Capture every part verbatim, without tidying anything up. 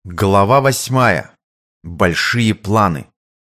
Глава восьмая. Большие планы.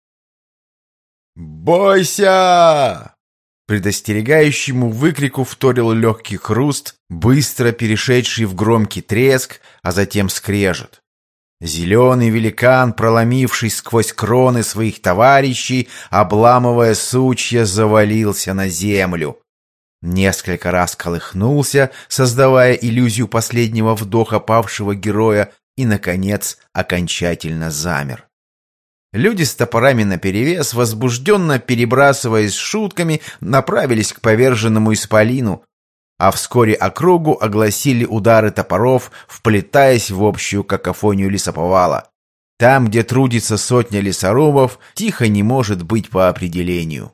«Бойся!» Предостерегающему выкрику вторил легкий хруст, быстро перешедший в громкий треск, а затем скрежет. Зеленый великан, проломивший сквозь кроны своих товарищей, обламывая сучья, завалился на землю. Несколько раз колыхнулся, создавая иллюзию последнего вдоха павшего героя, и, наконец, окончательно замер. Люди с топорами наперевес, возбужденно перебрасываясь шутками, направились к поверженному исполину, а вскоре округу огласили удары топоров, вплетаясь в общую какофонию лесоповала. Там, где трудится сотня лесорубов, тихо не может быть по определению.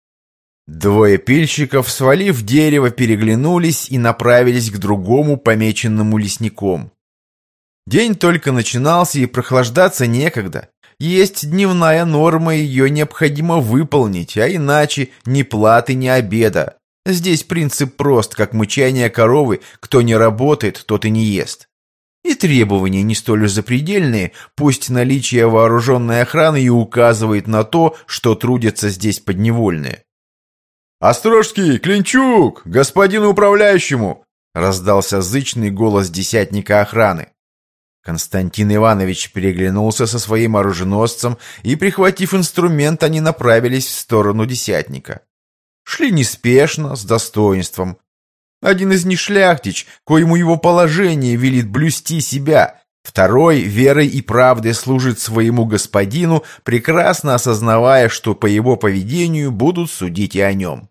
Двое пильщиков, свалив дерево, переглянулись и направились к другому, помеченному лесником. День только начинался, и прохлаждаться некогда. Есть дневная норма, ее необходимо выполнить, а иначе ни платы, ни обеда. Здесь принцип прост, как мычание коровы: кто не работает, тот и не ест. И требования не столь уж запредельные, пусть наличие вооруженной охраны и указывает на то, что трудятся здесь подневольные. «Острожский, Клинчук, господину управляющему!» — раздался зычный голос десятника охраны. Константин Иванович переглянулся со своим оруженосцем, и, прихватив инструмент, они направились в сторону десятника. Шли неспешно, с достоинством. Один из них шляхтич, коему его положение велит блюсти себя, второй верой и правдой служит своему господину, прекрасно осознавая, что по его поведению будут судить и о нем.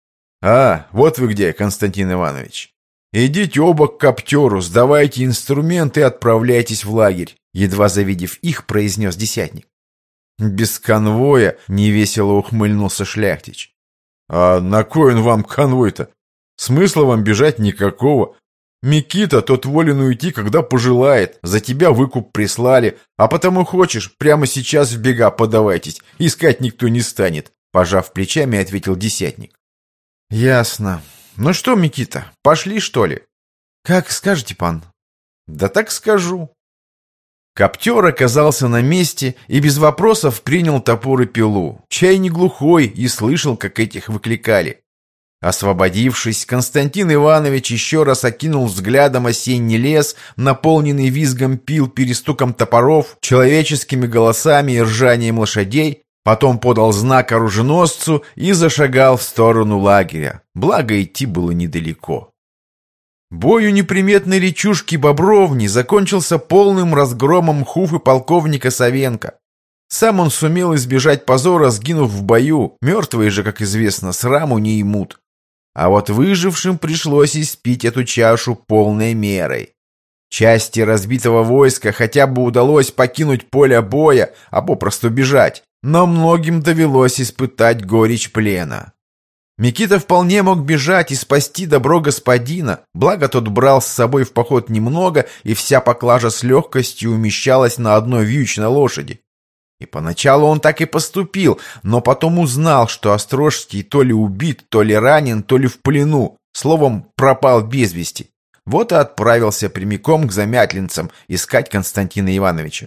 «А, вот вы где, Константин Иванович. Идите оба к коптеру, сдавайте инструменты и отправляйтесь в лагерь», едва завидев их, произнес десятник. «Без конвоя», — невесело ухмыльнулся шляхтич. «А на кой он вам конвой-то? Смысла вам бежать никакого. Микита тот волен уйти, когда пожелает, за тебя выкуп прислали, а потому хочешь, прямо сейчас в бега подавайтесь, искать никто не станет», пожав плечами, ответил десятник. «Ясно. Ну что, Микита, пошли, что ли?» «Как скажете, пан?» «Да так скажу». Коптер оказался на месте и без вопросов принял топор и пилу. Чай не глухой и слышал, как этих выкликали. Освободившись, Константин Иванович еще раз окинул взглядом осенний лес, наполненный визгом пил, перестуком топоров, человеческими голосами и ржанием лошадей, потом подал знак оруженосцу и зашагал в сторону лагеря. Благо, идти было недалеко. Бой у неприметной речушки Бобровни закончился полным разгромом хуфы полковника Савенко. Сам он сумел избежать позора, сгинув в бою. Мертвые же, как известно, сраму не имут. А вот выжившим пришлось испить эту чашу полной мерой. Части разбитого войска хотя бы удалось покинуть поле боя, а попросту бежать, но многим довелось испытать горечь плена. Микита вполне мог бежать и спасти добро господина, благо тот брал с собой в поход немного, и вся поклажа с легкостью умещалась на одной вьючной лошади. И поначалу он так и поступил, но потом узнал, что Острожский то ли убит, то ли ранен, то ли в плену, словом, пропал без вести. Вот и отправился прямиком к замятлинцам искать Константина Ивановича.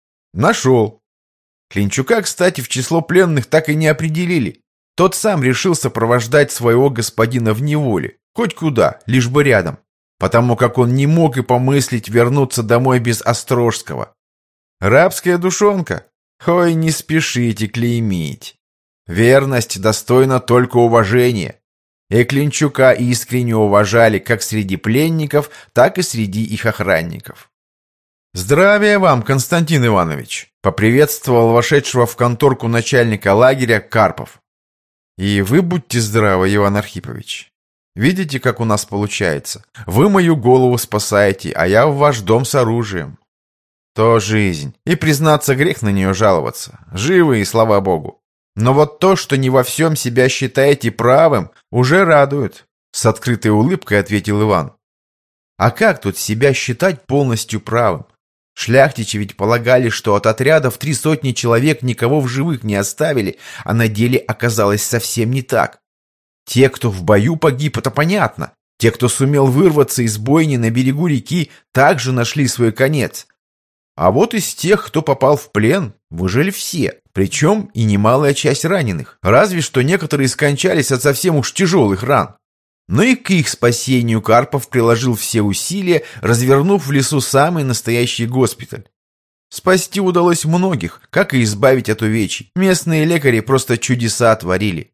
Нашел. Клинчука, кстати, в число пленных так и не определили. Тот сам решил сопровождать своего господина в неволе, хоть куда, лишь бы рядом, потому как он не мог и помыслить вернуться домой без Острожского. Рабская душонка? Ой, не спешите клеймить. Верность достойна только уважения. И Клинчука искренне уважали как среди пленников, так и среди их охранников. «Здравия вам, Константин Иванович!» — поприветствовал вошедшего в конторку начальника лагеря Карпов. «И вы будьте здравы, Иван Архипович. Видите, как у нас получается? Вы мою голову спасаете, а я в ваш дом с оружием. То жизнь, и, признаться, грех на нее жаловаться. Живы, и слава богу. Но вот то, что не во всем себя считаете правым, уже радует», — с открытой улыбкой ответил Иван. «А как тут себя считать полностью правым? Шляхтичи ведь полагали, что от отряда в три сотни человек никого в живых не оставили, а на деле оказалось совсем не так. Те, кто в бою погиб, это понятно. Те, кто сумел вырваться из бойни на берегу реки, также нашли свой конец. А вот из тех, кто попал в плен, выжили все, причем и немалая часть раненых, разве что некоторые скончались от совсем уж тяжелых ран. Но и к их спасению Карпов приложил все усилия, развернув в лесу самый настоящий госпиталь. Спасти удалось многих, как и избавить от увечий. Местные лекари просто чудеса творили.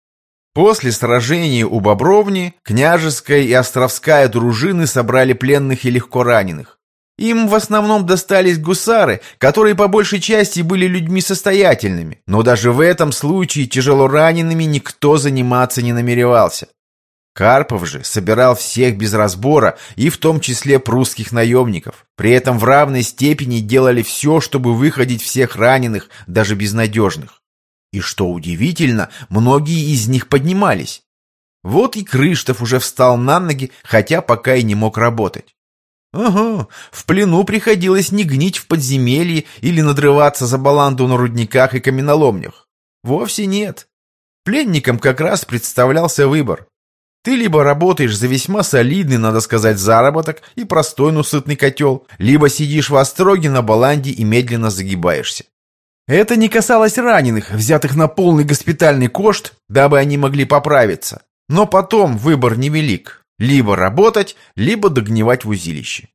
После сражения у Бобровни княжеская и островская дружины собрали пленных и легко раненых. Им в основном достались гусары, которые по большей части были людьми состоятельными, но даже в этом случае тяжело ранеными никто заниматься не намеревался. Карпов же собирал всех без разбора, и в том числе прусских наемников. При этом в равной степени делали все, чтобы выходить всех раненых, даже безнадежных. И что удивительно, многие из них поднимались. Вот и Крыштов уже встал на ноги, хотя пока и не мог работать. Ага, в плену приходилось не гнить в подземелье или надрываться за баланду на рудниках и каменоломнях. Вовсе нет. Пленникам как раз представлялся выбор. Ты либо работаешь за весьма солидный, надо сказать, заработок и простой, но сытный котел, либо сидишь в остроге на баланде и медленно загибаешься. Это не касалось раненых, взятых на полный госпитальный кошт, дабы они могли поправиться. Но потом выбор невелик. Либо работать, либо догнивать в узилище.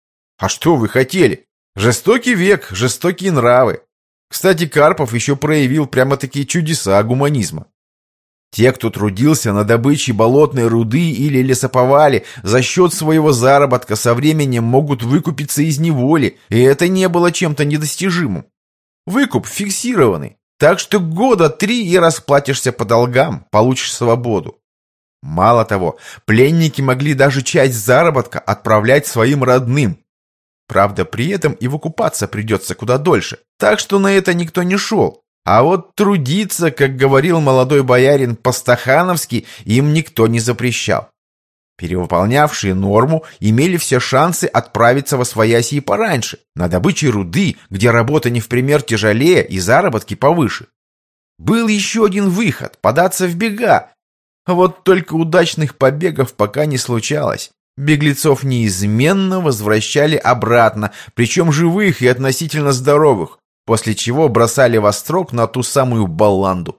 А что вы хотели? Жестокий век, жестокие нравы. Кстати, Карпов еще проявил прямо-таки чудеса гуманизма. Те, кто трудился на добыче болотной руды или лесоповале, за счет своего заработка со временем могут выкупиться из неволи, и это не было чем-то недостижимым. Выкуп фиксированный, так что года три и расплатишься по долгам, получишь свободу. Мало того, пленники могли даже часть заработка отправлять своим родным. Правда, при этом и выкупаться придется куда дольше, так что на это никто не шел. А вот трудиться, как говорил молодой боярин по-стахановски, им никто не запрещал. Перевыполнявшие норму имели все шансы отправиться восвояси и пораньше, на добыче руды, где работа не в пример тяжелее и заработки повыше. Был еще один выход – податься в бега. Вот только удачных побегов пока не случалось. Беглецов неизменно возвращали обратно, причем живых и относительно здоровых, после чего бросали в острог на ту самую баланду.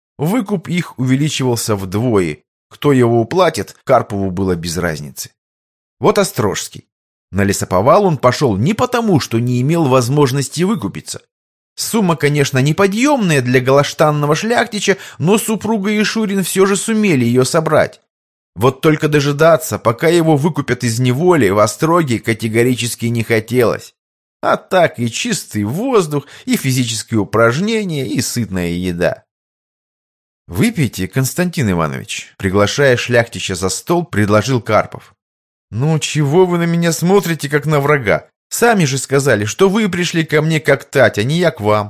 Выкуп их увеличивался вдвое. Кто его уплатит, Карпову было без разницы. Вот Острожский. На лесоповал он пошел не потому, что не имел возможности выкупиться. Сумма, конечно, неподъемная для галаштанного шляхтича, но супруга и Шурин все же сумели ее собрать. Вот только дожидаться, пока его выкупят из неволи, в Остроге категорически не хотелось. А так и чистый воздух, и физические упражнения, и сытная еда. «Выпейте, Константин Иванович», — приглашая шляхтича за стол, предложил Карпов. «Ну, чего вы на меня смотрите, как на врага? Сами же сказали, что вы пришли ко мне как тать, а не я к вам».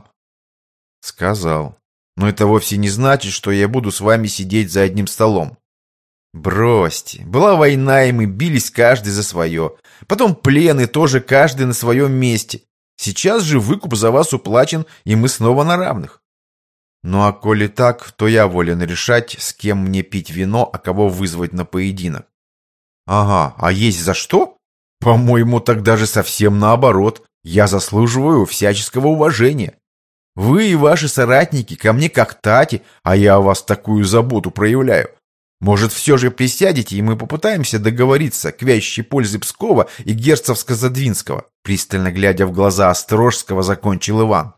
«Сказал. Но это вовсе не значит, что я буду с вами сидеть за одним столом». «Бросьте. Была война, и мы бились каждый за свое. Потом плены тоже каждый на своем месте. Сейчас же выкуп за вас уплачен, и мы снова на равных. Ну а коли так, то я волен решать, с кем мне пить вино, а кого вызвать на поединок». «Ага, а есть за что? По-моему, так даже совсем наоборот. Я заслуживаю всяческого уважения. Вы и ваши соратники ко мне как тати, а я о вас такую заботу проявляю. Может, все же присядете, и мы попытаемся договориться к вящей пользе Пскова и герцогско-задвинского?» Пристально глядя в глаза Острожского, закончил Иван.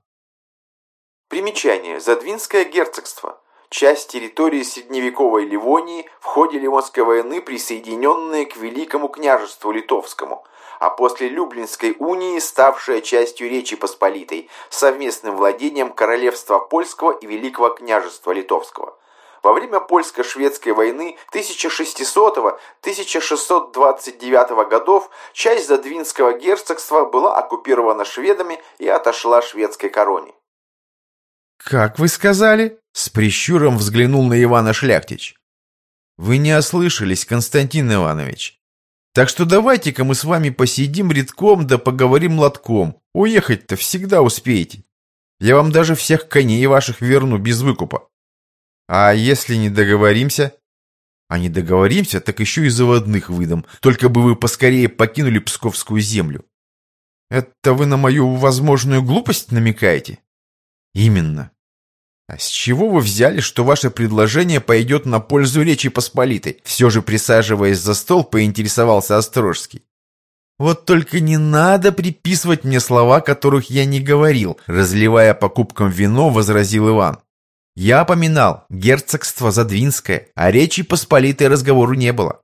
Примечание. Задвинское герцогство. Часть территории средневековой Ливонии в ходе Ливонской войны, присоединенная к Великому княжеству Литовскому, а после Люблинской унии ставшая частью Речи Посполитой, совместным владением Королевства Польского и Великого княжества Литовского. Во время польско-шведской войны тысяча шестисотого — тысяча шестьсот двадцать девятого годов часть Задвинского герцогства была оккупирована шведами и отошла шведской короне. «Как вы сказали?» — с прищуром взглянул на Ивана шляхтич. «Вы не ослышались, Константин Иванович. Так что давайте-ка мы с вами посидим редком да поговорим лотком. Уехать-то всегда успеете. Я вам даже всех коней ваших верну без выкупа. А если не договоримся?» «А не договоримся, так еще и заводных выдам, только бы вы поскорее покинули Псковскую землю». Это вы на мою возможную глупость намекаете? Именно. А с чего вы взяли, что ваше предложение пойдет на пользу Речи Посполитой? Все же, присаживаясь за стол, поинтересовался Острожский. Вот только не надо приписывать мне слова, которых я не говорил, разливая по кубкам вино, возразил Иван. Я поминал герцогство Задвинское, а Речи Посполитой разговору не было.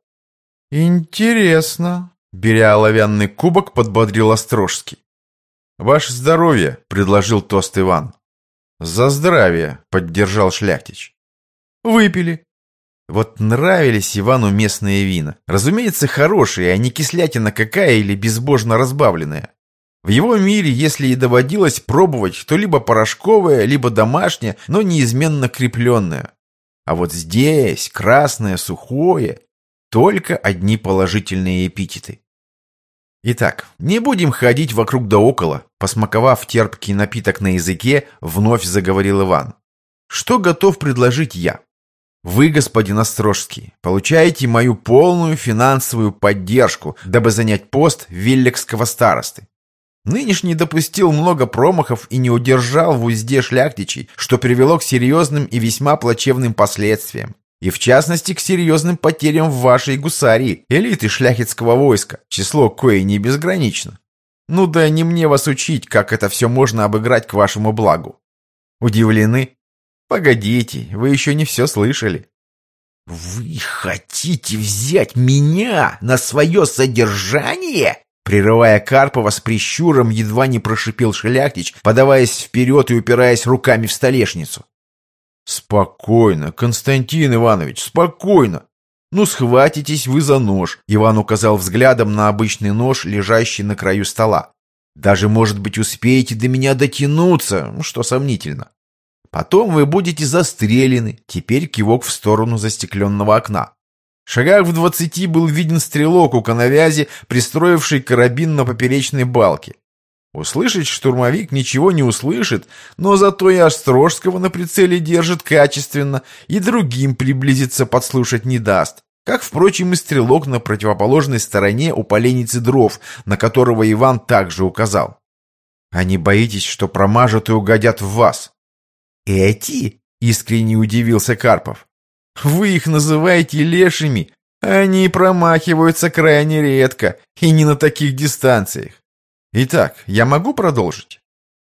Интересно, беря оловянный кубок, подбодрил Острожский. Ваше здоровье, предложил тост Иван. За здравие, поддержал Шляхтич. Выпили. Вот нравились Ивану местные вина. Разумеется, хорошие, а не кислятина какая или безбожно разбавленная. В его мире, если и доводилось пробовать, то либо порошковое, либо домашнее, но неизменно крепленное. А вот здесь красное, сухое, только одни положительные эпитеты. Итак, не будем ходить вокруг да около. Посмаковав терпкий напиток на языке, вновь заговорил Иван. Что готов предложить я? Вы, господин Острожский, получаете мою полную финансовую поддержку, дабы занять пост виллекского старосты. Нынешний допустил много промахов и не удержал в узде шляхтичей, что привело к серьезным и весьма плачевным последствиям. И в частности к серьезным потерям в вашей гусарии, элиты шляхетского войска, число кое не безгранично. Ну да не мне вас учить, как это все можно обыграть к вашему благу. Удивлены? Погодите, вы еще не все слышали. Вы хотите взять меня на свое содержание? Прерывая Карпова с прищуром, едва не прошипел Шляхтич, подаваясь вперед и упираясь руками в столешницу. «Спокойно, Константин Иванович, спокойно! Ну, схватитесь вы за нож!» Иван указал взглядом на обычный нож, лежащий на краю стола. «Даже, может быть, успеете до меня дотянуться, что сомнительно. Потом вы будете застрелены». Теперь кивок в сторону застекленного окна. В шагах в двадцати был виден стрелок у коновязи, пристроивший карабин на поперечной балке. Услышать штурмовик ничего не услышит, но зато и Острожского на прицеле держит качественно, и другим приблизиться подслушать не даст. Как, впрочем, и стрелок на противоположной стороне у поленницы дров, на которого Иван также указал. А не боитесь, что промажут и угодят в вас? Эти? Искренне удивился Карпов. Вы их называете лешими, а они промахиваются крайне редко, и не на таких дистанциях. Итак, я могу продолжить?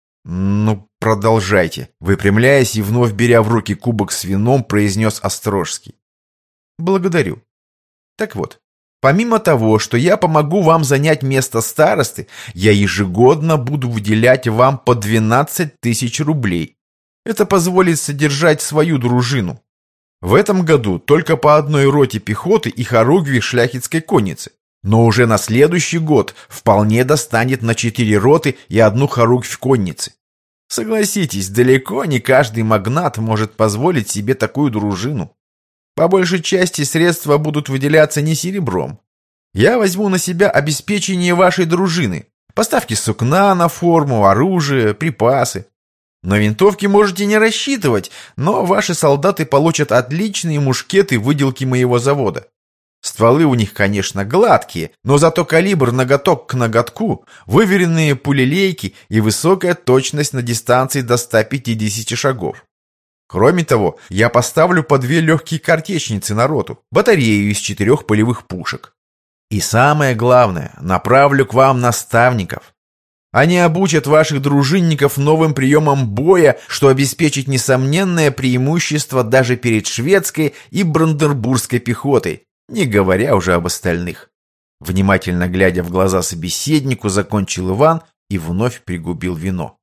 Ну, продолжайте. Выпрямляясь и вновь беря в руки кубок с вином, произнес Острожский. Благодарю. Так вот, помимо того, что я помогу вам занять место старосты, я ежегодно буду выделять вам по двенадцать тысяч рублей. Это позволит содержать свою дружину. В этом году только по одной роте пехоты и хоругви шляхетской конницы. Но уже на следующий год вполне достанет на четыре роты и одну хоругвь конницы. Согласитесь, далеко не каждый магнат может позволить себе такую дружину. По большей части средства будут выделяться не серебром. Я возьму на себя обеспечение вашей дружины, поставки сукна на форму, оружие, припасы. На винтовки можете не рассчитывать, но ваши солдаты получат отличные мушкеты выделки моего завода. Стволы у них, конечно, гладкие, но зато калибр ноготок к ноготку, выверенные пулелейки и высокая точность на дистанции до ста пятидесяти шагов. Кроме того, я поставлю по две легкие картечницы на роту, батарею из четырех полевых пушек. И самое главное, направлю к вам наставников. Они обучат ваших дружинников новым приемам боя, что обеспечит несомненное преимущество даже перед шведской и бранденбургской пехотой, не говоря уже об остальных. Внимательно глядя в глаза собеседнику, закончил Иван и вновь пригубил вино.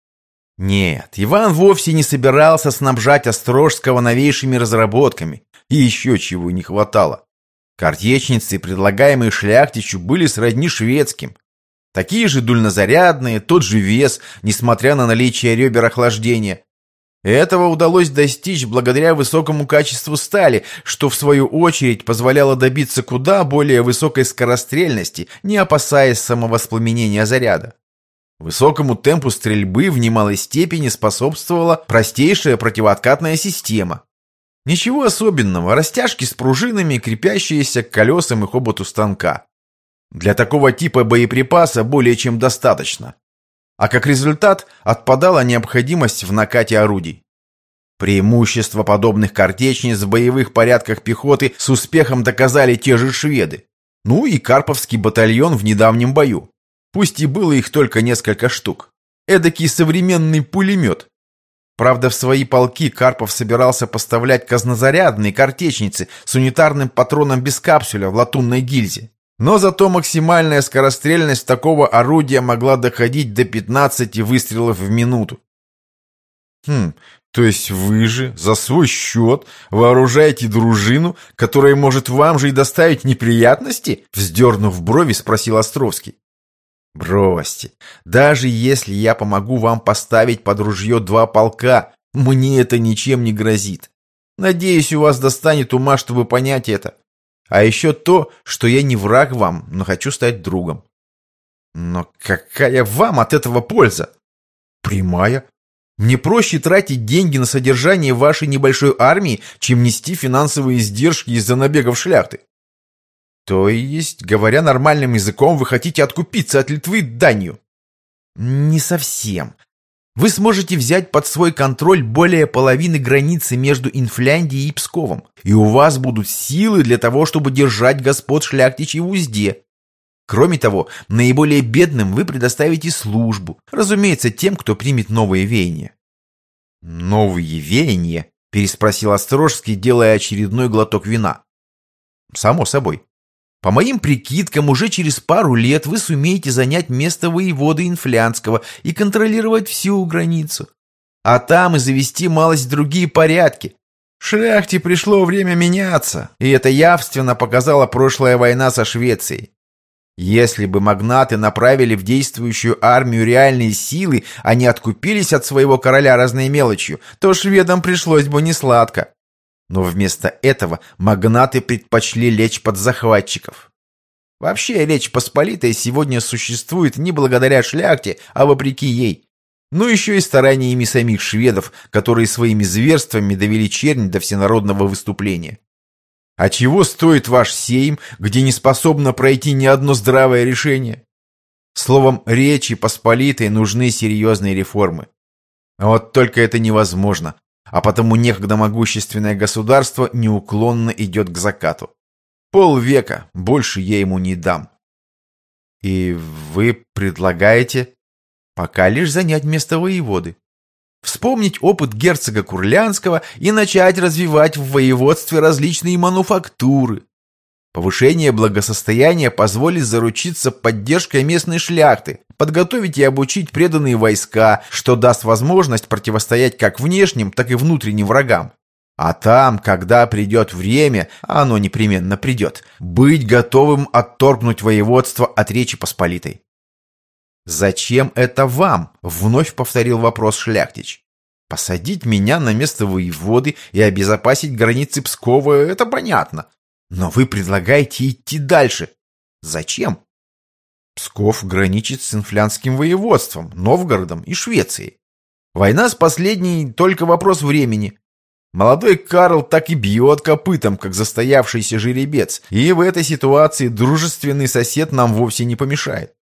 Нет, Иван вовсе не собирался снабжать Острожского новейшими разработками, и еще чего не хватало. Картечницы, предлагаемые Шляхтичу, были сродни шведским. Такие же дульнозарядные, тот же вес, несмотря на наличие ребер охлаждения. Этого удалось достичь благодаря высокому качеству стали, что в свою очередь позволяло добиться куда более высокой скорострельности, не опасаясь самовоспламенения заряда. Высокому темпу стрельбы в немалой степени способствовала простейшая противооткатная система. Ничего особенного, растяжки с пружинами, крепящиеся к колесам и хоботу станка. Для такого типа боеприпаса более чем достаточно. А как результат отпадала необходимость в накате орудий. Преимущество подобных картечниц в боевых порядках пехоты с успехом доказали те же шведы. Ну и Карповский батальон в недавнем бою. Пусть и было их только несколько штук. Эдакий современный пулемет. Правда, в свои полки Карпов собирался поставлять казнозарядные картечницы с унитарным патроном без капсуля в латунной гильзе. Но зато максимальная скорострельность такого орудия могла доходить до пятнадцати выстрелов в минуту. Хм, то есть вы же за свой счет вооружаете дружину, которая может вам же и доставить неприятности? Вздернув брови, спросил Островский. Бросьте, даже если я помогу вам поставить под ружье два полка, мне это ничем не грозит. Надеюсь, у вас достанет ума, чтобы понять это. А еще то, что я не враг вам, но хочу стать другом. Но какая вам от этого польза? Прямая. Мне проще тратить деньги на содержание вашей небольшой армии, чем нести финансовые издержки из-за набегов шляхты. То есть, говоря нормальным языком, вы хотите откупиться от Литвы данью? Не совсем. Вы сможете взять под свой контроль более половины границы между Инфляндией и Псковом, и у вас будут силы для того, чтобы держать господ шляхтичей в узде. Кроме того, наиболее бедным вы предоставите службу, разумеется, тем, кто примет новые веяния. «Новые веяния?» – переспросил Острожский, делая очередной глоток вина. «Само собой. По моим прикидкам, уже через пару лет вы сумеете занять место воеводы Инфлянского и контролировать всю границу. А там и завести малость другие порядки. Шляхте пришло время меняться, и это явственно показала прошлая война со Швецией. Если бы магнаты направили в действующую армию реальные силы, а не откупились от своего короля разной мелочью, то шведам пришлось бы несладко. Но вместо этого магнаты предпочли лечь под захватчиков. Вообще, Речь Посполитая сегодня существует не благодаря шляхте, а вопреки ей. Ну еще и стараниями самих шведов, которые своими зверствами довели чернь до всенародного выступления. А чего стоит ваш сейм, где не способно пройти ни одно здравое решение? Словом, Речи Посполитой нужны серьезные реформы. А вот только это невозможно. А потому некогда могущественное государство неуклонно идет к закату. Полвека, больше я ему не дам. И вы предлагаете пока лишь занять место воеводы, вспомнить опыт герцога Курлянского и начать развивать в воеводстве различные мануфактуры. Повышение благосостояния позволит заручиться поддержкой местной шляхты, подготовить и обучить преданные войска, что даст возможность противостоять как внешним, так и внутренним врагам. А там, когда придет время, а оно непременно придет, быть готовым отторгнуть воеводство от Речи Посполитой. «Зачем это вам?» — вновь повторил вопрос шляхтич. «Посадить меня на место воеводы и обезопасить границы Пскова — это понятно. Но вы предлагаете идти дальше. Зачем? Псков граничит с Инфлянским воеводством, Новгородом и Швецией. Война с последней — только вопрос времени. Молодой Карл так и бьет копытом, как застоявшийся жеребец, и в этой ситуации дружественный сосед нам вовсе не помешает.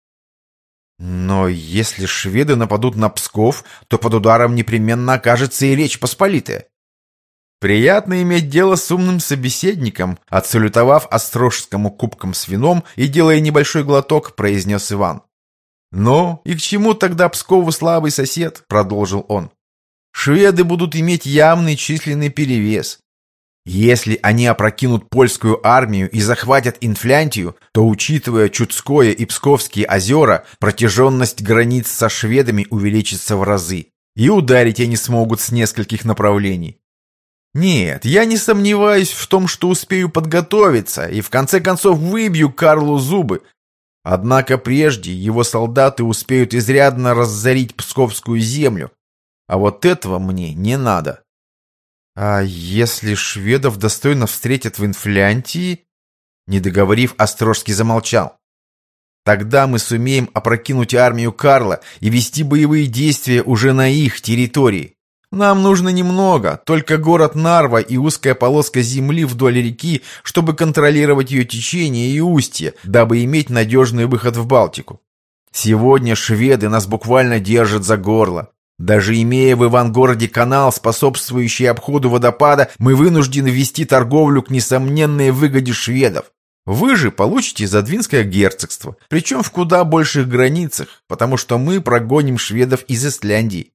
Но если шведы нападут на Псков, то под ударом непременно окажется и Речь Посполитая. Приятно иметь дело с умным собеседником, отсалютовав Острожскому кубком с вином и делая небольшой глоток, произнес Иван. «Ну, и к чему тогда Пскову слабый сосед?» — продолжил он. «Шведы будут иметь явный численный перевес. Если они опрокинут польскую армию и захватят Инфлянтию, то, учитывая Чудское и Псковские озера, протяженность границ со шведами увеличится в разы, и ударить они смогут с нескольких направлений. Нет, я не сомневаюсь в том, что успею подготовиться и в конце концов выбью Карлу зубы. Однако прежде его солдаты успеют изрядно разорить Псковскую землю, а вот этого мне не надо». «А если шведов достойно встретят в Инфлянтии?» Не договорив, Острожский замолчал. «Тогда мы сумеем опрокинуть армию Карла и вести боевые действия уже на их территории. Нам нужно немного, только город Нарва и узкая полоска земли вдоль реки, чтобы контролировать ее течение и устье, дабы иметь надежный выход в Балтику. Сегодня шведы нас буквально держат за горло. Даже имея в Ивангороде канал, способствующий обходу водопада, мы вынуждены вести торговлю к несомненной выгоде шведов. Вы же получите Задвинское герцогство, причем в куда больших границах, потому что мы прогоним шведов из Исляндии.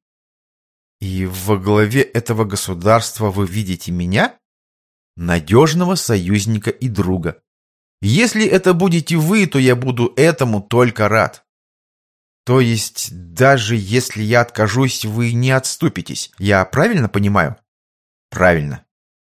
И во главе этого государства вы видите меня? Надежного союзника и друга. Если это будете вы, то я буду этому только рад. То есть, даже если я откажусь, вы не отступитесь. Я правильно понимаю? Правильно.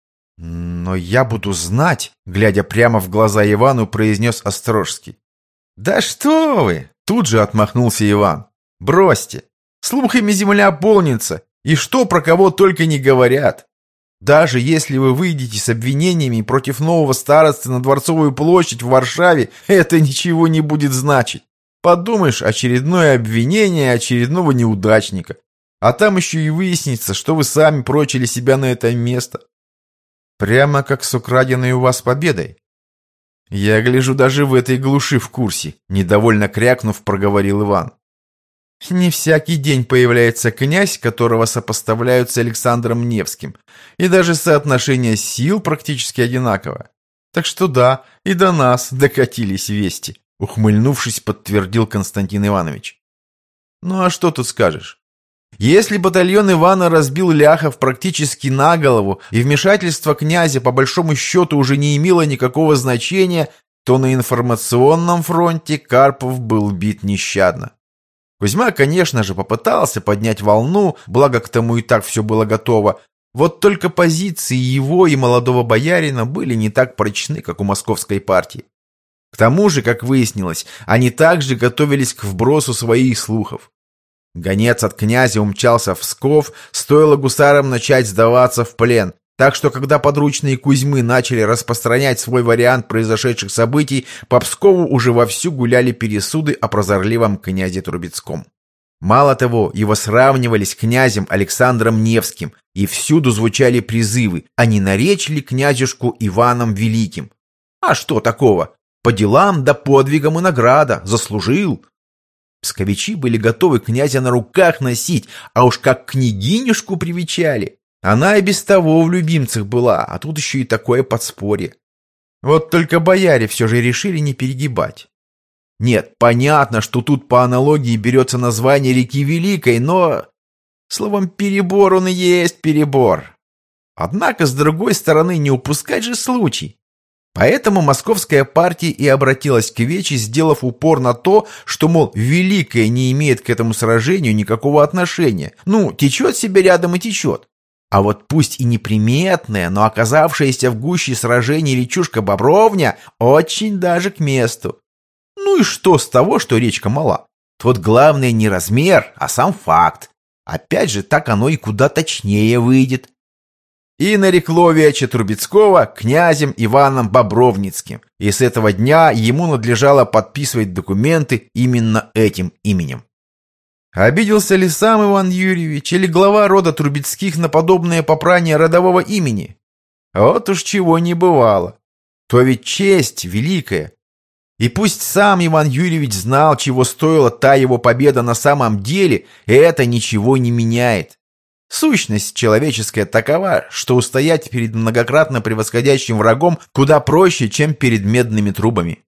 Но я буду знать, глядя прямо в глаза Ивану, произнес Острожский. Да что вы! Тут же отмахнулся Иван. Бросьте. Слухами земля полнится. И что про кого только не говорят. Даже если вы выйдете с обвинениями против нового старосты на Дворцовую площадь в Варшаве, это ничего не будет значить. Подумаешь, очередное обвинение очередного неудачника. А там еще и выяснится, что вы сами прочили себя на это место. Прямо как с украденной у вас победой. Я гляжу, даже в этой глуши в курсе, недовольно крякнув, проговорил Иван. Не всякий день появляется князь, которого сопоставляют с Александром Невским, и даже соотношение сил практически одинаково. Так что да, и до нас докатились вести, ухмыльнувшись, подтвердил Константин Иванович. Ну а что тут скажешь? Если батальон Ивана разбил ляхов практически на голову, и вмешательство князя по большому счету уже не имело никакого значения, то на информационном фронте Карпов был бит нещадно. Кузьма, конечно же, попытался поднять волну, благо к тому и так все было готово. Вот только позиции его и молодого боярина были не так прочны, как у московской партии. К тому же, как выяснилось, они также готовились к вбросу своих слухов. Гонец от князя умчался в Псков, стоило гусарам начать сдаваться в плен. Так что, когда подручные Кузьмы начали распространять свой вариант произошедших событий, по Пскову уже вовсю гуляли пересуды о прозорливом князе Трубецком. Мало того, его сравнивали с князем Александром Невским, и всюду звучали призывы, а не наречили князюшку Иваном Великим. А что такого? По делам да подвигам и награда, заслужил. Псковичи были готовы князя на руках носить, а уж как княгинюшку привечали. Она и без того в любимцах была, а тут еще и такое подспорье. Вот только бояре все же решили не перегибать. Нет, понятно, что тут по аналогии берется название реки Великой, но... Словом, перебор он и есть перебор. Однако, с другой стороны, не упускать же случай. Поэтому московская партия и обратилась к Вече, сделав упор на то, что, мол, Великая не имеет к этому сражению никакого отношения. Ну, течет себе рядом и течет. А вот пусть и неприметная, но оказавшаяся в гуще сражений речушка Бобровня очень даже к месту. Ну и что с того, что речка мала? Тут главное не размер, а сам факт. Опять же, так оно и куда точнее выйдет. И нарекло Вече Трубецкого князем Иваном Бобровницким, и с этого дня ему надлежало подписывать документы именно этим именем. Обиделся ли сам Иван Юрьевич или глава рода Трубецких на подобное попрание родового имени? Вот уж чего не бывало. То ведь честь великая. И пусть сам Иван Юрьевич знал, чего стоила та его победа на самом деле, это ничего не меняет. Сущность человеческая такова, что устоять перед многократно превосходящим врагом куда проще, чем перед медными трубами.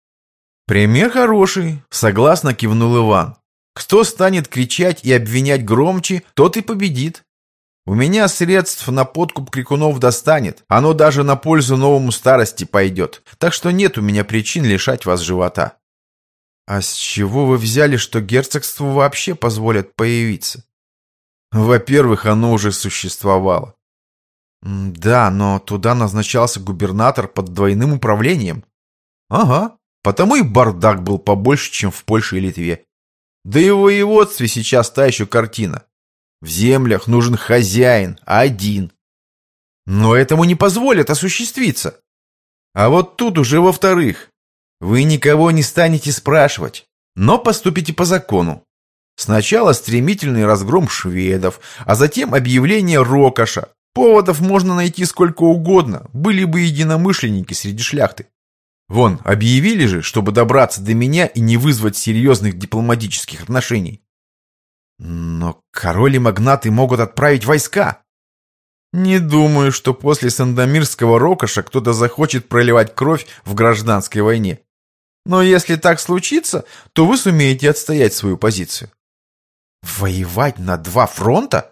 «Пример хороший», — согласно кивнул Иван. «Кто станет кричать и обвинять громче, тот и победит. У меня средств на подкуп крикунов достанет, оно даже на пользу новому старости пойдет, так что нет у меня причин лишать вас живота». «А с чего вы взяли, что герцогству вообще позволят появиться?» «Во-первых, оно уже существовало». «Да, но туда назначался губернатор под двойным управлением». «Ага, потому и бардак был побольше, чем в Польше и Литве. Да и в воеводстве сейчас та еще картина. В землях нужен хозяин, один. Но этому не позволят осуществиться. А вот тут уже во-вторых, вы никого не станете спрашивать, но поступите по закону. Сначала стремительный разгром шведов, а затем объявление Рокоша. Поводов можно найти сколько угодно, были бы единомышленники среди шляхты. Вон, объявили же, чтобы добраться до меня и не вызвать серьезных дипломатических отношений. Но король и магнаты могут отправить войска. Не думаю, что после Сандомирского Рокоша кто-то захочет проливать кровь в гражданской войне. Но если так случится, то вы сумеете отстоять свою позицию. Воевать на два фронта?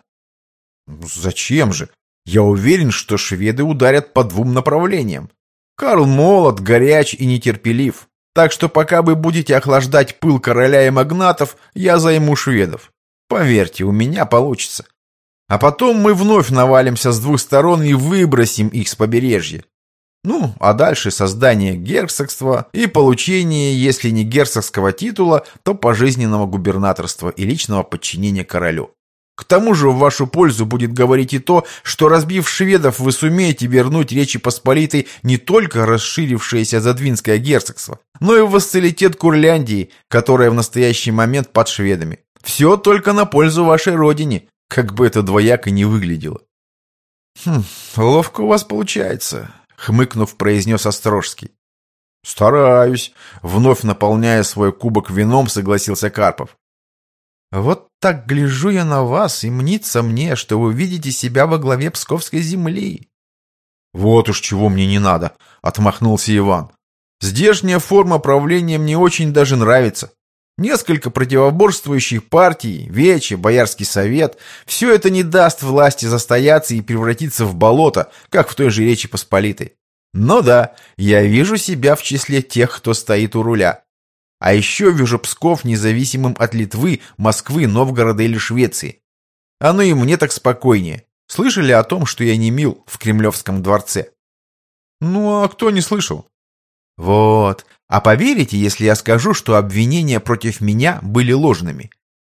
Зачем же? Я уверен, что шведы ударят по двум направлениям. Карл молод, горяч и нетерпелив. Так что пока вы будете охлаждать пыл короля и магнатов, я займу шведов. Поверьте, у меня получится. А потом мы вновь навалимся с двух сторон и выбросим их с побережья. Ну, а дальше создание герцогства и получение, если не герцогского титула, то пожизненного губернаторства и личного подчинения королю. К тому же в вашу пользу будет говорить и то, что, разбив шведов, вы сумеете вернуть Речи Посполитой не только расширившееся Задвинское герцогство, но и вассалитет Курляндии, которая в настоящий момент под шведами. Все только на пользу вашей родине, как бы это двояко не выглядело. «Хм, ловко у вас получается», — хмыкнув, произнес Острожский. «Стараюсь», — вновь наполняя свой кубок вином, согласился Карпов. «Вот так гляжу я на вас, и мнится мне, что вы видите себя во главе Псковской земли». «Вот уж чего мне не надо», — отмахнулся Иван. «Здешняя форма правления мне очень даже нравится. Несколько противоборствующих партий, Вече, Боярский совет — все это не даст власти застояться и превратиться в болото, как в той же Речи Посполитой. Но да, я вижу себя в числе тех, кто стоит у руля. А еще вижу Псков независимым от Литвы, Москвы, Новгорода или Швеции. Оно и мне так спокойнее. Слышали о том, что я не мил в Кремлевском дворце?» «Ну, а кто не слышал?» «Вот. А поверите, если я скажу, что обвинения против меня были ложными?»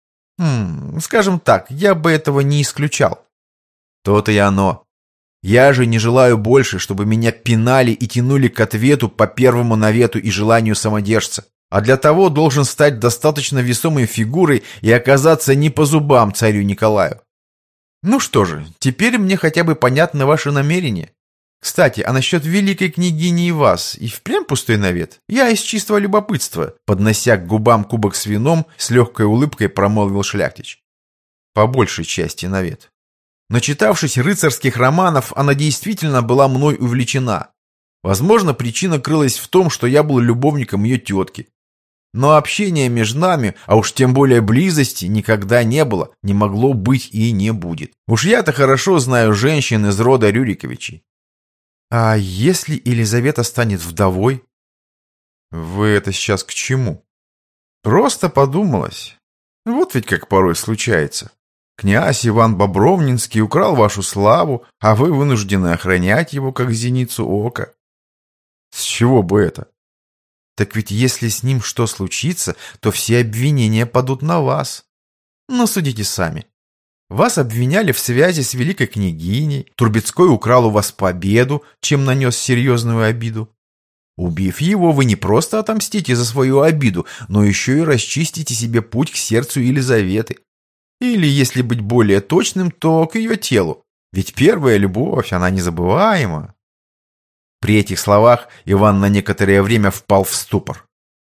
«Хм, скажем так, я бы этого не исключал». «То-то и оно. Я же не желаю больше, чтобы меня пинали и тянули к ответу по первому навету и желанию самодержца. А для того должен стать достаточно весомой фигурой и оказаться не по зубам царю Николаю. Ну что же, теперь мне хотя бы понятны ваши намерения. Кстати, а насчет великой княгини и вас, и впрямь пустой навет? Я из чистого любопытства», поднося к губам кубок с вином, с легкой улыбкой промолвил Шляхтич. «По большей части навет. Начитавшись рыцарских романов, она действительно была мной увлечена. Возможно, причина крылась в том, что я был любовником ее тетки. Но общения между нами, а уж тем более близости, никогда не было, не могло быть и не будет. Уж я-то хорошо знаю женщин из рода Рюриковичей». «А если Елизавета станет вдовой?» «Вы это сейчас к чему?» «Просто подумалось. Вот ведь как порой случается. Князь Иван Бобровнинский украл вашу славу, а вы вынуждены охранять его, как зеницу ока». «С чего бы это?» «Так ведь если с ним что случится, то все обвинения падут на вас. Но судите сами. Вас обвиняли в связи с великой княгиней, Трубецкой украл у вас победу, чем нанес серьезную обиду. Убив его, вы не просто отомстите за свою обиду, но еще и расчистите себе путь к сердцу Елизаветы. Или, если быть более точным, то к ее телу. Ведь первая любовь, она незабываема». При этих словах Иван на некоторое время впал в ступор.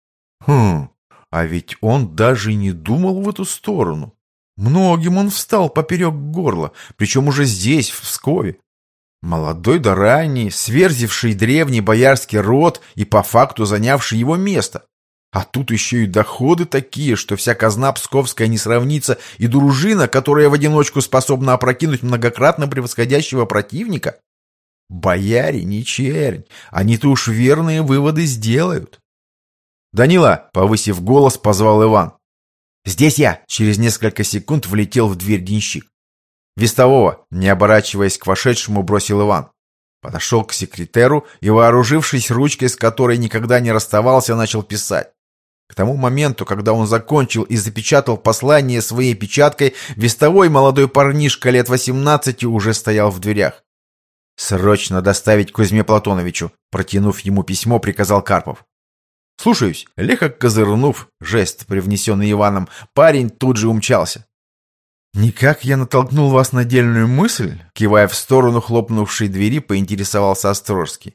Хм, а ведь он даже не думал в эту сторону. Многим он встал поперек горла, причем уже здесь, в Пскове. Молодой да ранний, сверзивший древний боярский род и по факту занявший его место. А тут еще и доходы такие, что вся казна псковская не сравнится, и дружина, которая в одиночку способна опрокинуть многократно превосходящего противника. Бояре не чернь, они-то уж верные выводы сделают. «Данила!» — повысив голос, позвал Иван. «Здесь я!» — через несколько секунд влетел в дверь денщик. «Вестового!» — не оборачиваясь к вошедшему, бросил Иван. Подошел к секретеру и, вооружившись ручкой, с которой никогда не расставался, начал писать. К тому моменту, когда он закончил и запечатал послание своей печаткой, вестовой молодой парнишка лет восемнадцати уже стоял в дверях. «Срочно доставить Кузьме Платоновичу!» — протянув ему письмо, приказал Карпов. «Слушаюсь». Лихо козырнув, жест, привнесенный Иваном, парень тут же умчался. «Никак я натолкнул вас на дельную мысль?» Кивая в сторону хлопнувшей двери, поинтересовался Острожский.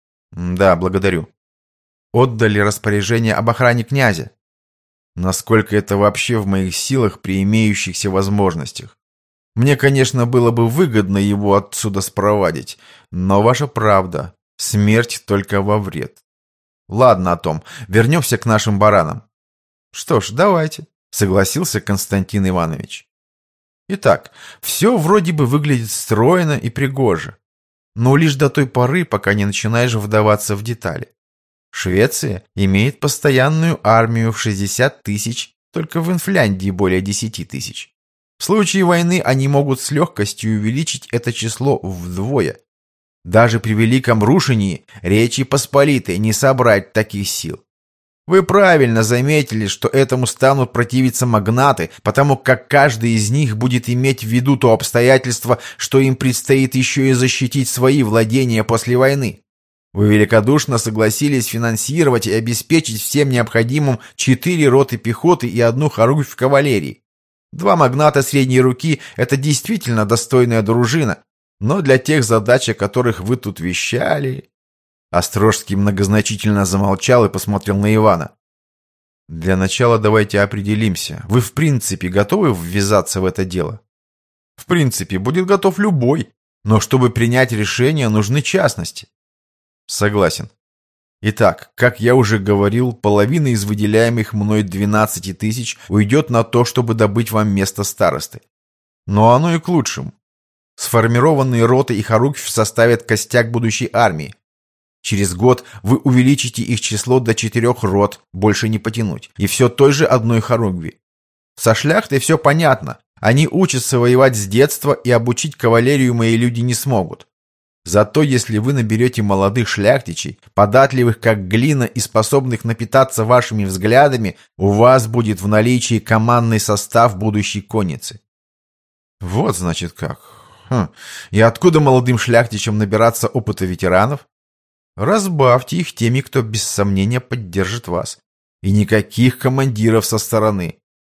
«Да, благодарю». «Отдали распоряжение об охране князя?» «Насколько это вообще в моих силах при имеющихся возможностях? Мне, конечно, было бы выгодно его отсюда спровадить, но ваша правда, смерть только во вред. Ладно о том, вернемся к нашим баранам». «Что ж, давайте», — согласился Константин Иванович. Итак, все вроде бы выглядит стройно и пригоже, но лишь до той поры, пока не начинаешь вдаваться в детали. Швеция имеет постоянную армию в шестьдесят тысяч, только в Инфляндии более десять тысяч. В случае войны они могут с легкостью увеличить это число вдвое. Даже при Великом Рушении Речи Посполитой не собрать таких сил. Вы правильно заметили, что этому станут противиться магнаты, потому как каждый из них будет иметь в виду то обстоятельство, что им предстоит еще и защитить свои владения после войны. Вы великодушно согласились финансировать и обеспечить всем необходимым четыре роты пехоты и одну хоругвь кавалерии. Два магната средней руки – это действительно достойная дружина, но для тех задач, о которых вы тут вещали... Острожский многозначительно замолчал и посмотрел на Ивана. «Для начала давайте определимся. Вы в принципе готовы ввязаться в это дело?» «В принципе, будет готов любой. Но чтобы принять решение, нужны частности». «Согласен. Итак, как я уже говорил, половина из выделяемых мной двенадцати тысяч уйдет на то, чтобы добыть вам место старосты. Но оно и к лучшему. Сформированные роты и хоругвь составят костяк будущей армии. Через год вы увеличите их число до четырех рот, больше не потянуть, и все той же одной хоругви. Со шляхтой все понятно. Они учатся воевать с детства, и обучить кавалерию мои люди не смогут. Зато если вы наберете молодых шляхтичей, податливых как глина и способных напитаться вашими взглядами, у вас будет в наличии командный состав будущей конницы». «Вот, значит, как. Хм. И откуда молодым шляхтичам набираться опыта ветеранов?» «Разбавьте их теми, кто без сомнения поддержит вас. И никаких командиров со стороны».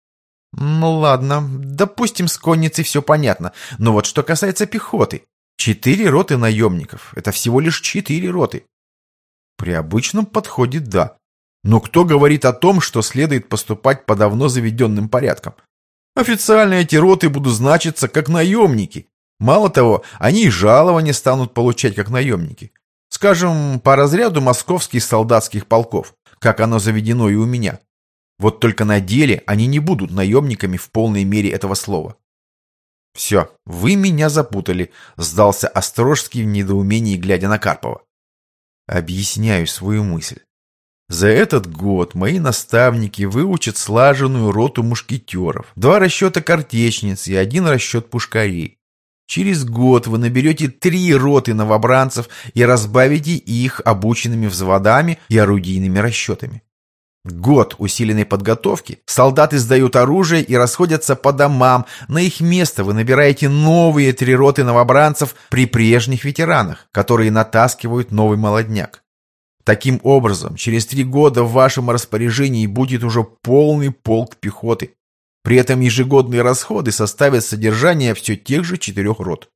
«Ну ладно, допустим, с конницей все понятно. Но вот что касается пехоты. Четыре роты наемников. Это всего лишь четыре роты». «При обычном подходе да. Но кто говорит о том, что следует поступать по давно заведенным порядкам? Официально эти роты будут значиться как наемники. Мало того, они и жалования станут получать как наемники. Скажем, по разряду московских солдатских полков, как оно заведено и у меня. Вот только на деле они не будут наемниками в полной мере этого слова». «Все, вы меня запутали», — сдался Острожский в недоумении, глядя на Карпова. «Объясняю свою мысль. За этот год мои наставники выучат слаженную роту мушкетеров, два расчета картечниц и один расчет пушкарей. Через год вы наберете три роты новобранцев и разбавите их обученными взводами и орудийными расчетами. Год усиленной подготовки, солдаты сдают оружие и расходятся по домам, на их место вы набираете новые три роты новобранцев при прежних ветеранах, которые натаскивают новый молодняк. Таким образом, через три года в вашем распоряжении будет уже полный полк пехоты. При этом ежегодные расходы составят содержание все тех же четырех рот.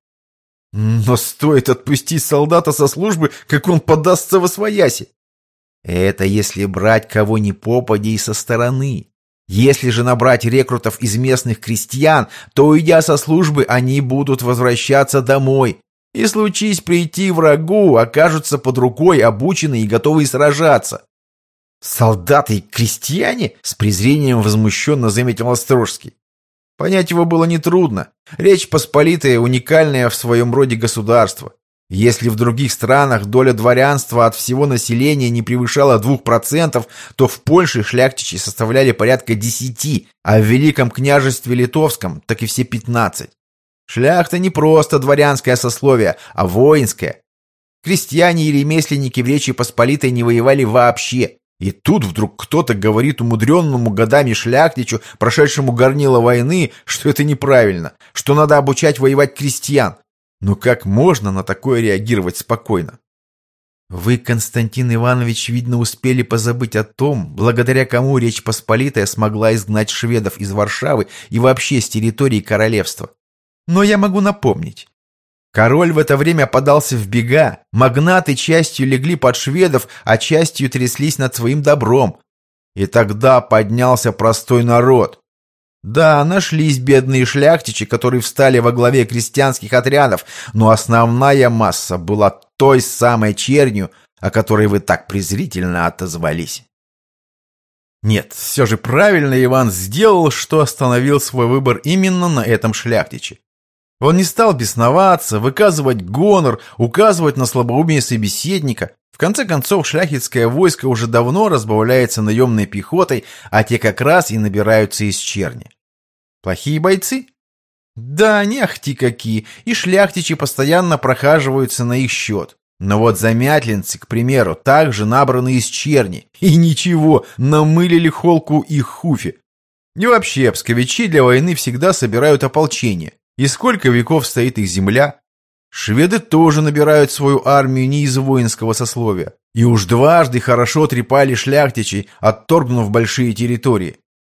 Но стоит отпустить солдата со службы, как он подастся восвояси. Это если брать кого ни попадя и со стороны. Если же набрать рекрутов из местных крестьян, то, уйдя со службы, они будут возвращаться домой. И случись прийти врагу, окажутся под рукой обученные и готовые сражаться. «Солдаты и крестьяне?» — с презрением возмущенно заметил Острожский. Понять его было нетрудно. Речь Посполитая — уникальное в своем роде государство. Если в других странах доля дворянства от всего населения не превышала двух процентов, то в Польше шляхтичи составляли порядка десяти, а в Великом княжестве Литовском так и все пятнадцать. Шляхта не просто дворянское сословие, а воинское. Крестьяне и ремесленники в Речи Посполитой не воевали вообще. И тут вдруг кто-то говорит умудренному годами шляхтичу, прошедшему горнило войны, что это неправильно, что надо обучать воевать крестьян. Но как можно на такое реагировать спокойно? Вы, Константин Иванович, видно, успели позабыть о том, благодаря кому Речь Посполитая смогла изгнать шведов из Варшавы и вообще с территории королевства. Но я могу напомнить. Король в это время подался в бега, магнаты частью легли под шведов, а частью тряслись над своим добром. И тогда поднялся простой народ. Да, нашлись бедные шляхтичи, которые встали во главе крестьянских отрядов, но основная масса была той самой чернью, о которой вы так презрительно отозвались. Нет, все же правильно Иван сделал, что остановил свой выбор именно на этом шляхтиче. Он не стал бесноваться, выказывать гонор, указывать на слабоумие собеседника. В конце концов, шляхетское войско уже давно разбавляется наемной пехотой, а те как раз и набираются из черни. Плохие бойцы? Да, не ахти какие, и шляхтичи постоянно прохаживаются на их счет. Но вот замятлинцы, к примеру, также набраны из черни. И ничего, намылили холку их хуфе. И вообще, псковичи для войны всегда собирают ополчение. И сколько веков стоит их земля? Шведы тоже набирают свою армию не из воинского сословия. И уж дважды хорошо трепали шляхтичей, отторгнув большие территории.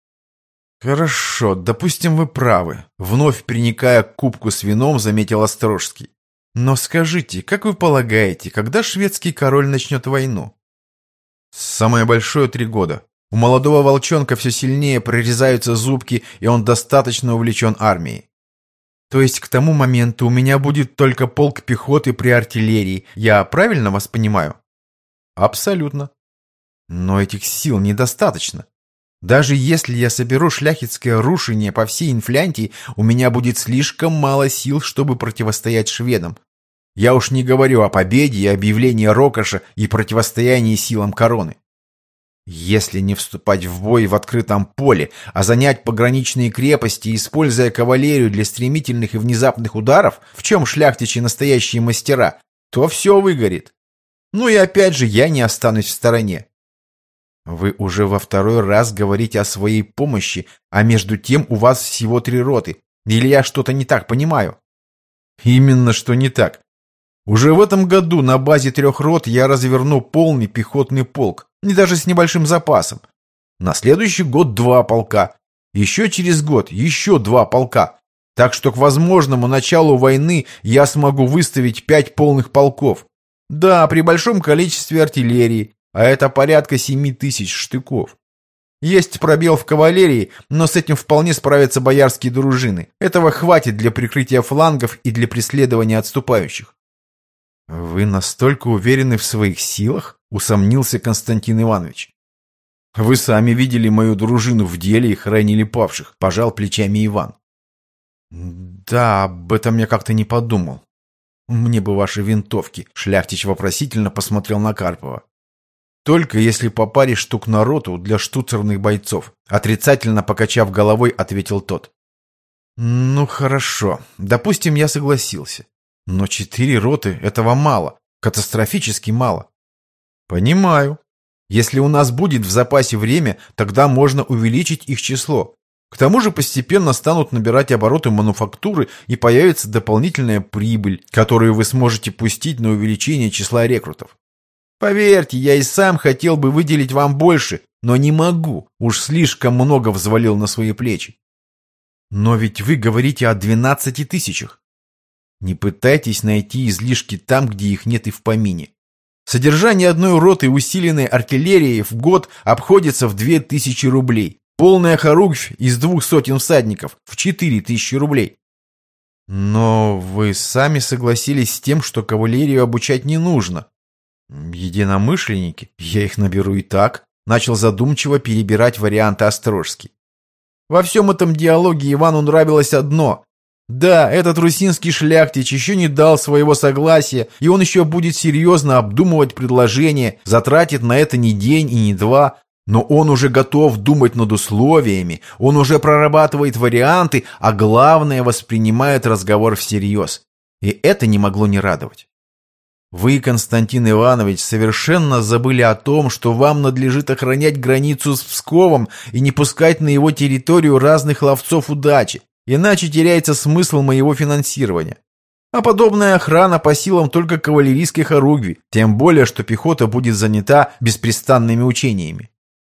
Хорошо, допустим, вы правы. Вновь приникая к кубку с вином, заметил Острожский. Но скажите, как вы полагаете, когда шведский король начнет войну? Самое большое три года. У молодого волчонка все сильнее прорезаются зубки, и он достаточно увлечен армией. То есть к тому моменту у меня будет только полк пехоты при артиллерии. Я правильно вас понимаю? Абсолютно. Но этих сил недостаточно. Даже если я соберу шляхетское рушение по всей Инфлянтии, у меня будет слишком мало сил, чтобы противостоять шведам. Я уж не говорю о победе и объявлении Рокоша и противостоянии силам короны. Если не вступать в бой в открытом поле, а занять пограничные крепости, используя кавалерию для стремительных и внезапных ударов, в чем шляхтичи настоящие мастера, то все выгорит. Ну и опять же, я не останусь в стороне. Вы уже во второй раз говорите о своей помощи, а между тем у вас всего три роты. Или я что-то не так понимаю? Именно что не так. Уже в этом году на базе трех рот я разверну полный пехотный полк, не даже с небольшим запасом. На следующий год два полка. Еще через год еще два полка. Так что к возможному началу войны я смогу выставить пять полных полков. Да, при большом количестве артиллерии, а это порядка семи тысяч штыков. Есть пробел в кавалерии, но с этим вполне справятся боярские дружины. Этого хватит для прикрытия флангов и для преследования отступающих. «Вы настолько уверены в своих силах?» — усомнился Константин Иванович. «Вы сами видели мою дружину в деле и хранили павших», — пожал плечами Иван. «Да, об этом я как-то не подумал. Мне бы ваши винтовки», — шляхтич вопросительно посмотрел на Карпова. «Только если по паре штук на роту для штуцерных бойцов», — отрицательно покачав головой, ответил тот. «Ну хорошо, допустим, я согласился. Но четыре роты — этого мало, катастрофически мало». «Понимаю. Если у нас будет в запасе время, тогда можно увеличить их число. К тому же постепенно станут набирать обороты мануфактуры и появится дополнительная прибыль, которую вы сможете пустить на увеличение числа рекрутов. Поверьте, я и сам хотел бы выделить вам больше, но не могу, уж слишком много взвалил на свои плечи». «Но ведь вы говорите о двенадцати тысячах. Не пытайтесь найти излишки там, где их нет и в помине. Содержание одной роты усиленной артиллерией в год обходится в две тысячи рублей. Полная хоругвь из двух сотен всадников в четыре тысячи рублей. Но вы сами согласились с тем, что кавалерию обучать не нужно. Единомышленники, я их наберу и так», — начал задумчиво перебирать варианты Острожский. Во всем этом диалоге Ивану нравилось одно. Да, этот русинский шляхтич еще не дал своего согласия, и он еще будет серьезно обдумывать предложение, затратит на это не день и не два, но он уже готов думать над условиями, он уже прорабатывает варианты, а главное, воспринимает разговор всерьез. И это не могло не радовать. Вы, Константин Иванович, совершенно забыли о том, что вам надлежит охранять границу с Псковом и не пускать на его территорию разных ловцов удачи. Иначе теряется смысл моего финансирования. А подобная охрана по силам только кавалерийской хоругви, тем более, что пехота будет занята беспрестанными учениями.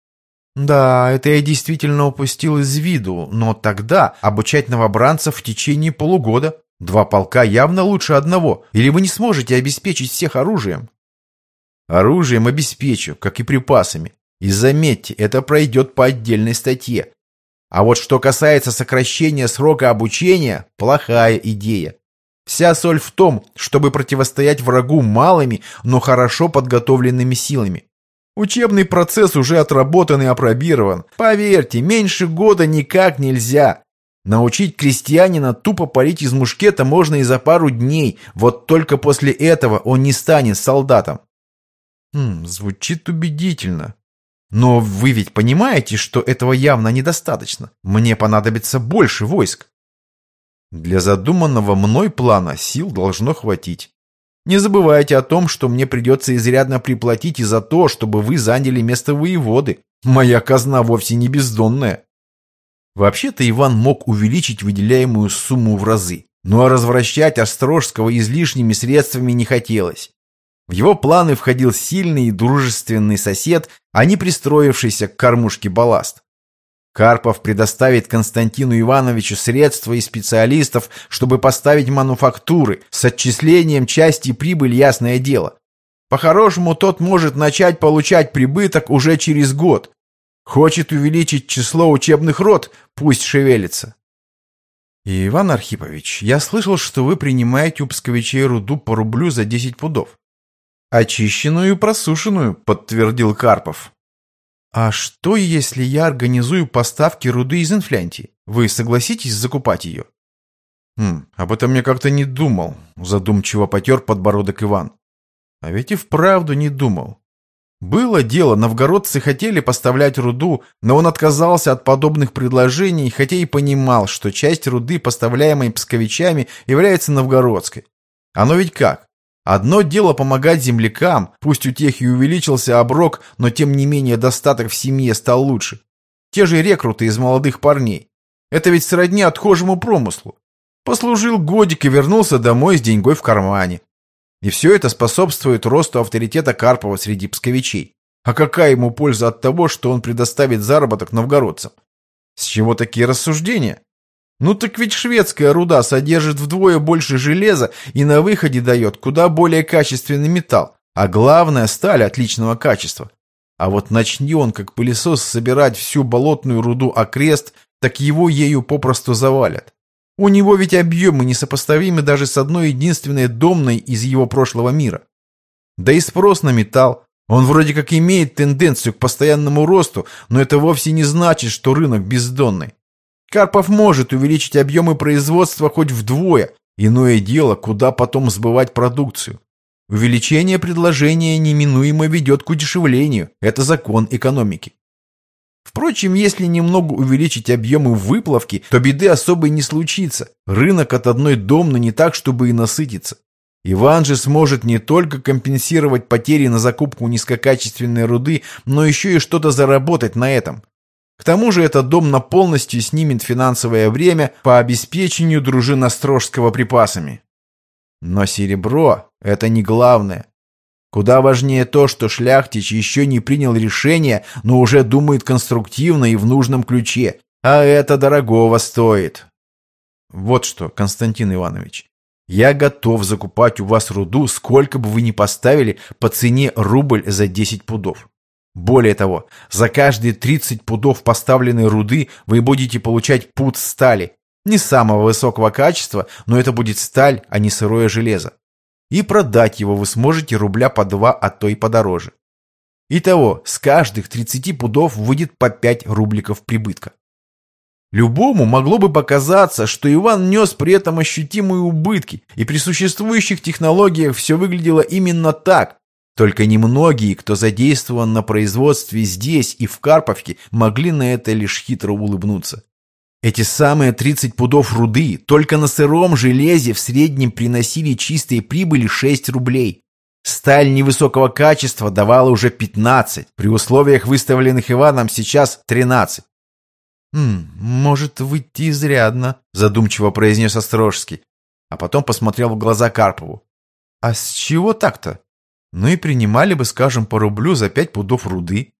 Да, это я действительно упустил из виду, но тогда обучать новобранцев в течение полугода. Два полка явно лучше одного, или вы не сможете обеспечить всех оружием? Оружием обеспечу, как и припасами. И заметьте, это пройдет по отдельной статье. А вот что касается сокращения срока обучения, плохая идея. Вся соль в том, чтобы противостоять врагу малыми, но хорошо подготовленными силами. Учебный процесс уже отработан и апробирован. Поверьте, меньше года никак нельзя. Научить крестьянина тупо палить из мушкета можно и за пару дней, вот только после этого он не станет солдатом. Хм, звучит убедительно. Но вы ведь понимаете, что этого явно недостаточно. Мне понадобится больше войск. Для задуманного мной плана сил должно хватить. Не забывайте о том, что мне придется изрядно приплатить и за то, чтобы вы заняли место воеводы. Моя казна вовсе не бездонная. Вообще-то Иван мог увеличить выделяемую сумму в разы, но развращать Острожского излишними средствами не хотелось. В его планы входил сильный и дружественный сосед, а не пристроившийся к кормушке балласт. Карпов предоставит Константину Ивановичу средства и специалистов, чтобы поставить мануфактуры с отчислением части прибыли, ясное дело. По-хорошему, тот может начать получать прибыток уже через год. Хочет увеличить число учебных рот, пусть шевелится. И, Иван Архипович, я слышал, что вы принимаете у псковичей руду по рублю за десять пудов. Очищенную и просушенную, подтвердил Карпов. А что, если я организую поставки руды из Инфлянтии? Вы согласитесь закупать ее? Хм, об этом я как-то не думал, задумчиво потер подбородок Иван. А ведь и вправду не думал. Было дело, новгородцы хотели поставлять руду, но он отказался от подобных предложений, хотя и понимал, что часть руды, поставляемой псковичами, является новгородской. Оно ведь как? Одно дело помогать землякам, пусть у тех и увеличился оброк, но тем не менее достаток в семье стал лучше. Те же рекруты из молодых парней. Это ведь сродни отхожему промыслу. Послужил годик и вернулся домой с деньгой в кармане. И все это способствует росту авторитета Карпова среди псковичей. А какая ему польза от того, что он предоставит заработок новгородцам? С чего такие рассуждения? Ну так ведь шведская руда содержит вдвое больше железа и на выходе дает куда более качественный металл, а главное сталь отличного качества. А вот начни он как пылесос собирать всю болотную руду окрест, так его ею попросту завалят. У него ведь объемы несопоставимы даже с одной единственной домной из его прошлого мира. Да и спрос на металл. Он вроде как имеет тенденцию к постоянному росту, но это вовсе не значит, что рынок бездонный. Карпов может увеличить объемы производства хоть вдвое, иное дело, куда потом сбывать продукцию. Увеличение предложения неминуемо ведет к удешевлению, это закон экономики. Впрочем, если немного увеличить объемы выплавки, то беды особой не случится. Рынок от одной домны не так, чтобы и насытиться. Иван же сможет не только компенсировать потери на закупку низкокачественной руды, но еще и что-то заработать на этом. К тому же эта домна полностью снимет финансовое время по обеспечению дружин Острожского припасами. Но серебро – это не главное. Куда важнее то, что Шляхтич еще не принял решение, но уже думает конструктивно и в нужном ключе, а это дорогого стоит. Вот что, Константин Иванович, я готов закупать у вас руду, сколько бы вы ни поставили по цене рубль за десять пудов. Более того, за каждые тридцать пудов поставленной руды вы будете получать пуд стали. Не самого высокого качества, но это будет сталь, а не сырое железо. И продать его вы сможете рубля по два, а то и подороже. Итого, с каждых тридцати пудов выйдет по пять рубликов прибытка. Любому могло бы показаться, что Иван нес при этом ощутимые убытки, и при существующих технологиях все выглядело именно так. Только немногие, кто задействован на производстве здесь и в Карповке, могли на это лишь хитро улыбнуться. Эти самые тридцать пудов руды только на сыром железе в среднем приносили чистой прибыли шесть рублей. Сталь невысокого качества давала уже пятнадцать, при условиях, выставленных Иваном, сейчас тринадцать. «Хм, может выйти изрядно», — задумчиво произнес Острожский. а потом посмотрел в глаза Карпову. А с чего так-то? Ну и принимали бы, скажем, по рублю за пять пудов руды.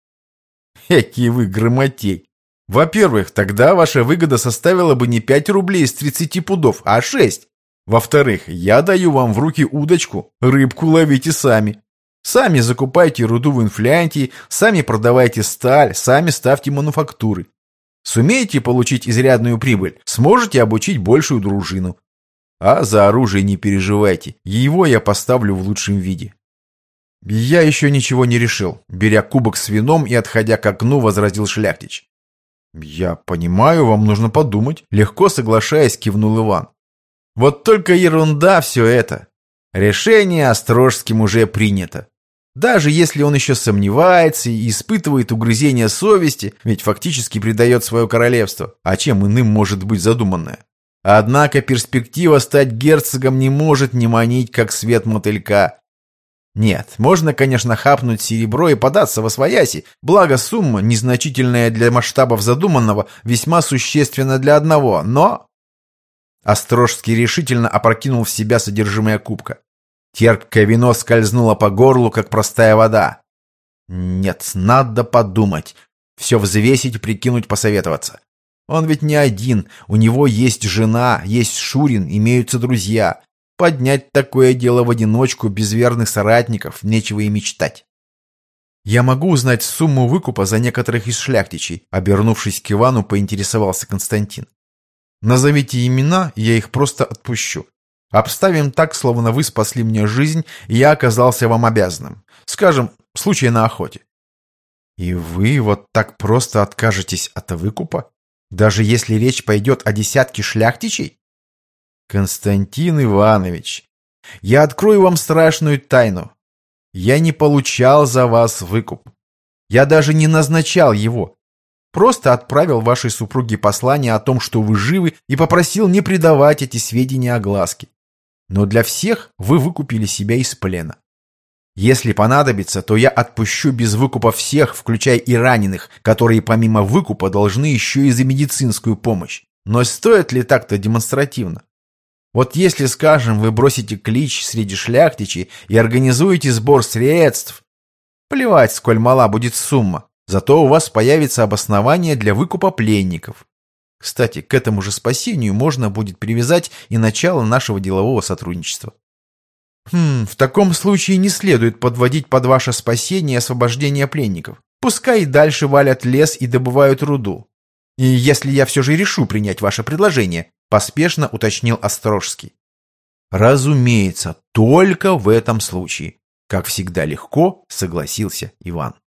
Какие вы грамотей! Во-первых, тогда ваша выгода составила бы не пять рублей из тридцати пудов, а шесть. Во-вторых, я даю вам в руки удочку, рыбку ловите сами. Сами закупайте руду в Инфлянтии, сами продавайте сталь, сами ставьте мануфактуры. Сумеете получить изрядную прибыль, сможете обучить большую дружину. А за оружие не переживайте, его я поставлю в лучшем виде. Я еще ничего не решил, беря кубок с вином и отходя к окну, возразил Шляхтич. Я понимаю, вам нужно подумать, легко соглашаясь, кивнул Иван. Вот только ерунда все это. Решение Острожским уже принято. Даже если он еще сомневается и испытывает угрызение совести, ведь фактически предает свое королевство, а чем иным может быть задуманное? Однако перспектива стать герцогом не может не манить, как свет мотылька. Нет, можно, конечно, хапнуть серебро и податься восвояси, благо сумма, незначительная для масштабов задуманного, весьма существенна для одного, но... Острожский решительно опрокинул в себя содержимое кубка. Терпкое вино скользнуло по горлу, как простая вода. Нет, надо подумать. Все взвесить, прикинуть, посоветоваться. Он ведь не один, у него есть жена, есть Шурин, имеются друзья. Поднять такое дело в одиночку, без верных соратников, нечего и мечтать. Я могу узнать сумму выкупа за некоторых из шляхтичей, обернувшись к Ивану, поинтересовался Константин. Назовите имена, я их просто отпущу. Обставим так, словно вы спасли мне жизнь, и я оказался вам обязанным. Скажем, случай на охоте. И вы вот так просто откажетесь от выкупа? Даже если речь пойдет о десятке шляхтичей? Константин Иванович, я открою вам страшную тайну. Я не получал за вас выкуп. Я даже не назначал его. Просто отправил вашей супруге послание о том, что вы живы, и попросил не придавать эти сведения огласке. Но для всех вы выкупили себя из плена. Если понадобится, то я отпущу без выкупа всех, включая и раненых, которые помимо выкупа должны еще и за медицинскую помощь. Но стоит ли так-то демонстративно? Вот если, скажем, вы бросите клич среди шляхтичей и организуете сбор средств, плевать, сколь мала будет сумма, зато у вас появится обоснование для выкупа пленников. Кстати, к этому же спасению можно будет привязать и начало нашего делового сотрудничества. Хм, в таком случае не следует подводить под ваше спасение освобождение пленников. Пускай и дальше валят лес и добывают руду. И если я все же решу принять ваше предложение, поспешно уточнил Острожский. Разумеется, только в этом случае. Как всегда легко согласился Иван.